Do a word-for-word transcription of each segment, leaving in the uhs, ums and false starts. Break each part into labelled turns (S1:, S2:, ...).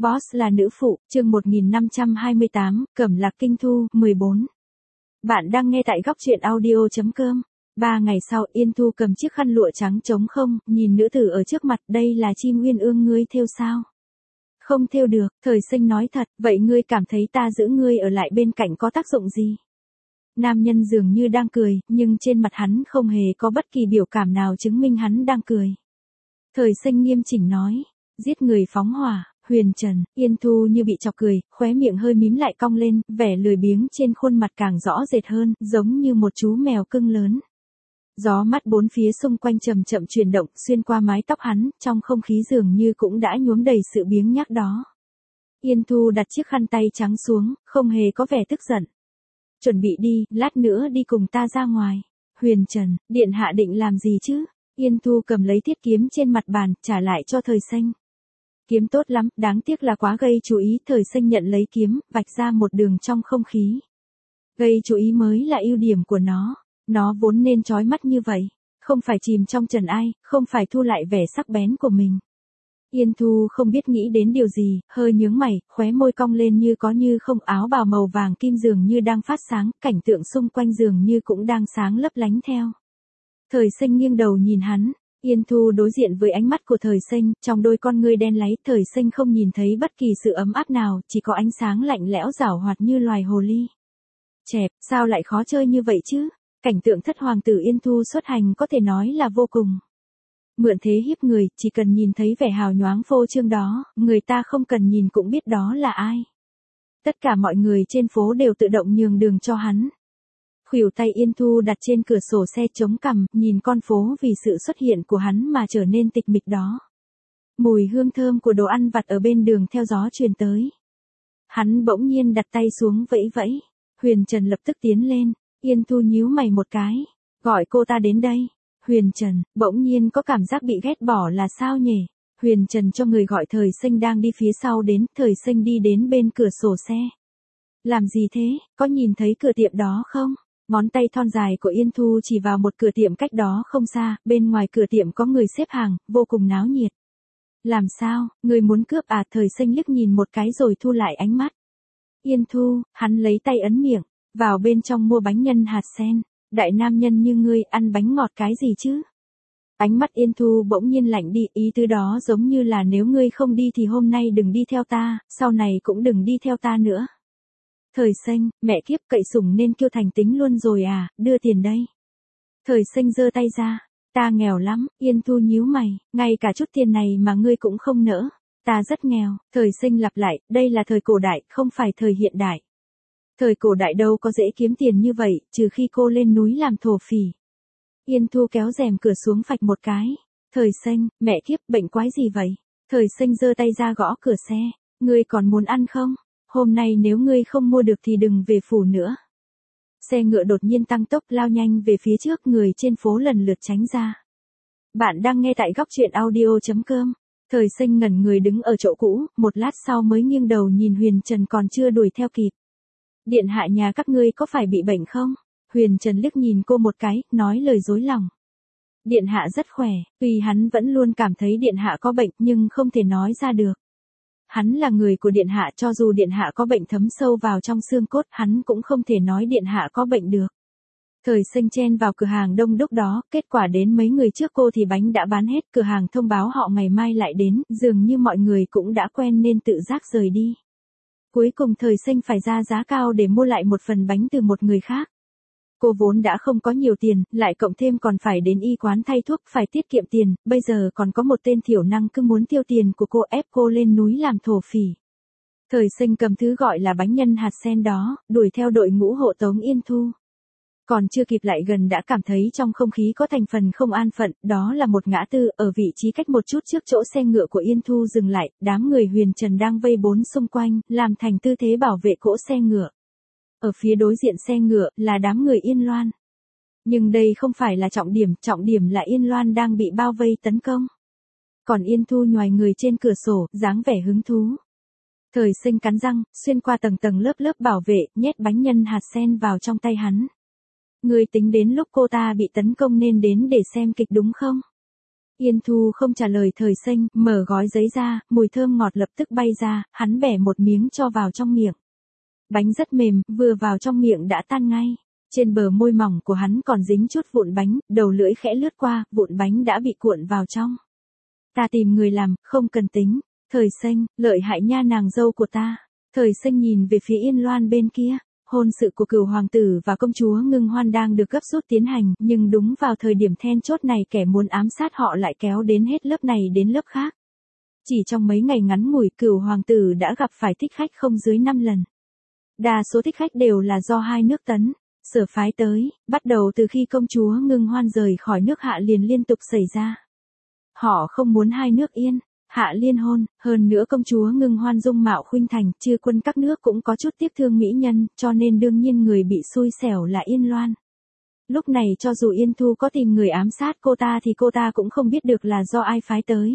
S1: Boss là nữ phụ, chương một nghìn năm trăm hai mươi tám, Cẩm Lạc Kinh Thu, mười bốn. Bạn đang nghe tại góc truyện audio chấm com. Ba ngày sau, Yên Thu cầm chiếc khăn lụa trắng trống không, nhìn nữ tử ở trước mặt, đây là chim uyên ương ngươi thêu sao? Không thêu được, Thời Sinh nói thật, vậy ngươi cảm thấy ta giữ ngươi ở lại bên cạnh có tác dụng gì? Nam nhân dường như đang cười, nhưng trên mặt hắn không hề có bất kỳ biểu cảm nào chứng minh hắn đang cười. Thời Sinh nghiêm chỉnh nói, giết người phóng hỏa. Huyền Trần, Yên Thu như bị chọc cười, khóe miệng hơi mím lại cong lên, vẻ lười biếng trên khuôn mặt càng rõ rệt hơn, giống như một chú mèo cưng lớn. Gió mắt bốn phía xung quanh chậm chậm chuyển động, xuyên qua mái tóc hắn, trong không khí dường như cũng đã nhuốm đầy sự biếng nhác đó. Yên Thu đặt chiếc khăn tay trắng xuống, không hề có vẻ tức giận. Chuẩn bị đi, lát nữa đi cùng ta ra ngoài. Huyền Trần, điện hạ định làm gì chứ? Yên Thu cầm lấy thiết kiếm trên mặt bàn, trả lại cho Thời Sinh. Kiếm tốt lắm, đáng tiếc là quá gây chú ý. Thời Sinh nhận lấy kiếm, vạch ra một đường trong không khí. Gây chú ý mới là ưu điểm của nó. Nó vốn nên chói mắt như vậy. Không phải chìm trong trần ai, không phải thu lại vẻ sắc bén của mình. Yên Thu không biết nghĩ đến điều gì, hơi nhướng mày, khóe môi cong lên như có như không. Áo bào màu vàng kim dường như đang phát sáng, cảnh tượng xung quanh dường như cũng đang sáng lấp lánh theo. Thời Sinh nghiêng đầu nhìn hắn. Yên Thu đối diện với ánh mắt của Thời Sinh, trong đôi con ngươi đen láy, Thời Sinh không nhìn thấy bất kỳ sự ấm áp nào, chỉ có ánh sáng lạnh lẽo giảo hoạt như loài hồ ly. Chẹp, sao lại khó chơi như vậy chứ? Cảnh tượng thất hoàng tử Yên Thu xuất hành có thể nói là vô cùng. Mượn thế hiếp người, chỉ cần nhìn thấy vẻ hào nhoáng phô trương đó, người ta không cần nhìn cũng biết đó là ai. Tất cả mọi người trên phố đều tự động nhường đường cho hắn. Khuỷu tay Yên Thu đặt trên cửa sổ xe chống cằm, nhìn con phố vì sự xuất hiện của hắn mà trở nên tịch mịch đó. Mùi hương thơm của đồ ăn vặt ở bên đường theo gió truyền tới. Hắn bỗng nhiên đặt tay xuống vẫy vẫy. Huyền Trần lập tức tiến lên. Yên Thu nhíu mày một cái. Gọi cô ta đến đây. Huyền Trần, bỗng nhiên có cảm giác bị ghét bỏ là sao nhỉ? Huyền Trần cho người gọi Thời Sinh đang đi phía sau đến. Thời Sinh đi đến bên cửa sổ xe. Làm gì thế, có nhìn thấy cửa tiệm đó không? Ngón tay thon dài của Yên Thu chỉ vào một cửa tiệm cách đó không xa, bên ngoài cửa tiệm có người xếp hàng, vô cùng náo nhiệt. Làm sao, người muốn cướp à? Thời Sinh liếc nhìn một cái rồi thu lại ánh mắt. Yên Thu, hắn lấy tay ấn miệng, vào bên trong mua bánh nhân hạt sen. Đại nam nhân như ngươi ăn bánh ngọt cái gì chứ? Ánh mắt Yên Thu bỗng nhiên lạnh đi, ý tứ đó giống như là nếu ngươi không đi thì hôm nay đừng đi theo ta, sau này cũng đừng đi theo ta nữa. Thời Sinh, mẹ kiếp, cậy sủng nên kiêu thành tính luôn rồi à, đưa tiền đây. Thời Sinh giơ tay ra, ta nghèo lắm. Yên Thu nhíu mày, ngay cả chút tiền này mà ngươi cũng không nỡ. Ta rất nghèo. Thời Sinh lặp lại, đây là thời cổ đại, không phải thời hiện đại. Thời cổ đại đâu có dễ kiếm tiền như vậy, trừ khi cô lên núi làm thổ phỉ. Yên Thu kéo rèm cửa xuống phạch một cái. Thời Sinh, mẹ kiếp, bệnh quái gì vậy? Thời Sinh giơ tay ra gõ cửa xe, ngươi còn muốn ăn không? Hôm nay nếu ngươi không mua được thì đừng về phủ nữa. Xe ngựa đột nhiên tăng tốc lao nhanh về phía trước, người trên phố lần lượt tránh ra. Bạn đang nghe tại góc truyện audio chấm com. Thời Sinh ngẩn người đứng ở chỗ cũ, một lát sau mới nghiêng đầu nhìn Huyền Trần còn chưa đuổi theo kịp. Điện hạ nhà các ngươi có phải bị bệnh không? Huyền Trần liếc nhìn cô một cái, nói lời dối lòng. Điện hạ rất khỏe, tuy hắn vẫn luôn cảm thấy điện hạ có bệnh nhưng không thể nói ra được. Hắn là người của điện hạ, cho dù điện hạ có bệnh thấm sâu vào trong xương cốt, hắn cũng không thể nói điện hạ có bệnh được. Thời Sinh chen vào cửa hàng đông đúc đó, kết quả đến mấy người trước cô thì bánh đã bán hết, cửa hàng thông báo họ ngày mai lại đến, dường như mọi người cũng đã quen nên tự giác rời đi. Cuối cùng Thời Sinh phải ra giá cao để mua lại một phần bánh từ một người khác. Cô vốn đã không có nhiều tiền, lại cộng thêm còn phải đến y quán thay thuốc, phải tiết kiệm tiền, bây giờ còn có một tên thiểu năng cứ muốn tiêu tiền của cô, ép cô lên núi làm thổ phỉ. Thời Sinh cầm thứ gọi là bánh nhân hạt sen đó, đuổi theo đội ngũ hộ tống Yên Thu. Còn chưa kịp lại gần đã cảm thấy trong không khí có thành phần không an phận, đó là một ngã tư, ở vị trí cách một chút trước chỗ xe ngựa của Yên Thu dừng lại, đám người Huyền Trần đang vây bốn xung quanh, làm thành tư thế bảo vệ cỗ xe ngựa. Ở phía đối diện xe ngựa là đám người Yên Loan. Nhưng đây không phải là trọng điểm, trọng điểm là Yên Loan đang bị bao vây tấn công. Còn Yên Thu nhoài người trên cửa sổ, dáng vẻ hứng thú. Thời Sinh cắn răng, xuyên qua tầng tầng lớp lớp bảo vệ, nhét bánh nhân hạt sen vào trong tay hắn. Ngươi tính đến lúc cô ta bị tấn công nên đến để xem kịch đúng không? Yên Thu không trả lời Thời Sinh, mở gói giấy ra, mùi thơm ngọt lập tức bay ra, hắn bẻ một miếng cho vào trong miệng. Bánh rất mềm, vừa vào trong miệng đã tan ngay. Trên bờ môi mỏng của hắn còn dính chút vụn bánh, đầu lưỡi khẽ lướt qua, vụn bánh đã bị cuộn vào trong. Ta tìm người làm, không cần tính. Thời Sinh, lợi hại nha nàng dâu của ta. Thời Sinh nhìn về phía Yên Loan bên kia. Hôn sự của cửu hoàng tử và công chúa Ngưng Hoan đang được gấp rút tiến hành, nhưng đúng vào thời điểm then chốt này kẻ muốn ám sát họ lại kéo đến hết lớp này đến lớp khác. Chỉ trong mấy ngày ngắn ngủi, cửu hoàng tử đã gặp phải thích khách không dưới năm lần. Đa số thích khách đều là do hai nước Tấn, Sở phái tới, bắt đầu từ khi công chúa Ngưng Hoan rời khỏi nước Hạ liền liên tục xảy ra. Họ không muốn hai nước Yên, Hạ liên hôn, hơn nữa công chúa Ngưng Hoan dung mạo khuynh thành, chư quân các nước cũng có chút tiếc thương mỹ nhân, cho nên đương nhiên người bị xui xẻo là Yên Loan. Lúc này cho dù Yên Thu có tìm người ám sát cô ta thì cô ta cũng không biết được là do ai phái tới.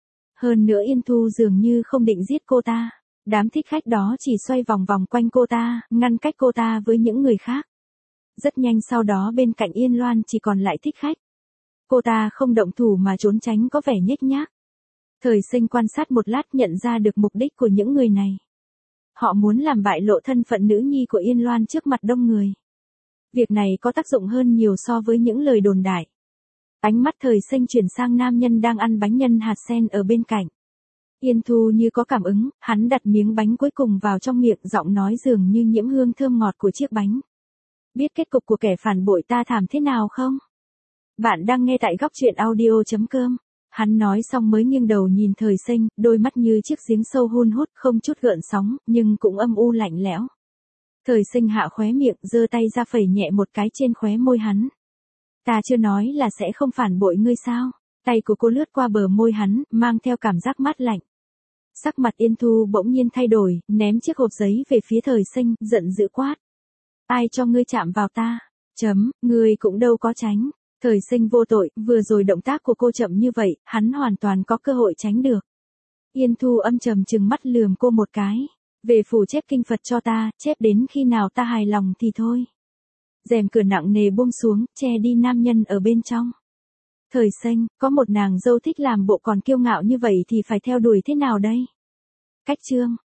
S1: Hơn nữa Yên Thu dường như không định giết cô ta. Đám thích khách đó chỉ xoay vòng vòng quanh cô ta, ngăn cách cô ta với những người khác. Rất nhanh sau đó bên cạnh Yên Loan chỉ còn lại thích khách. Cô ta không động thủ mà trốn tránh có vẻ nhếch nhác. Thời Sinh quan sát một lát nhận ra được mục đích của những người này. Họ muốn làm bại lộ thân phận nữ nhi của Yên Loan trước mặt đông người. Việc này có tác dụng hơn nhiều so với những lời đồn đại. Ánh mắt Thời Sinh chuyển sang nam nhân đang ăn bánh nhân hạt sen ở bên cạnh. Yên Thu như có cảm ứng, hắn đặt miếng bánh cuối cùng vào trong miệng, giọng nói dường như nhiễm hương thơm ngọt của chiếc bánh. Biết kết cục của kẻ phản bội ta thảm thế nào không? Bạn đang nghe tại góc truyện audio chấm com. Hắn nói xong mới nghiêng đầu nhìn Thời Sinh, đôi mắt như chiếc giếng sâu hun hút không chút gợn sóng, nhưng cũng âm u lạnh lẽo. Thời Sinh hạ khóe miệng, giơ tay ra phẩy nhẹ một cái trên khóe môi hắn. Ta chưa nói là sẽ không phản bội ngươi sao? Tay của cô lướt qua bờ môi hắn, mang theo cảm giác mát lạnh. Sắc mặt Yên Thu bỗng nhiên thay đổi, ném chiếc hộp giấy về phía Thời Sinh, giận dữ quát. Ai cho ngươi chạm vào ta? Chấm, ngươi cũng đâu có tránh. Thời Sinh vô tội, vừa rồi động tác của cô chậm như vậy, hắn hoàn toàn có cơ hội tránh được. Yên Thu âm trầm trừng mắt lườm cô một cái. Về phủ chép kinh Phật cho ta, chép đến khi nào ta hài lòng thì thôi. Rèm cửa nặng nề buông xuống, che đi nam nhân ở bên trong. Thời Sinh, có một nàng dâu thích làm bộ còn kiêu ngạo như vậy thì phải theo đuổi thế nào đây? Cách chương.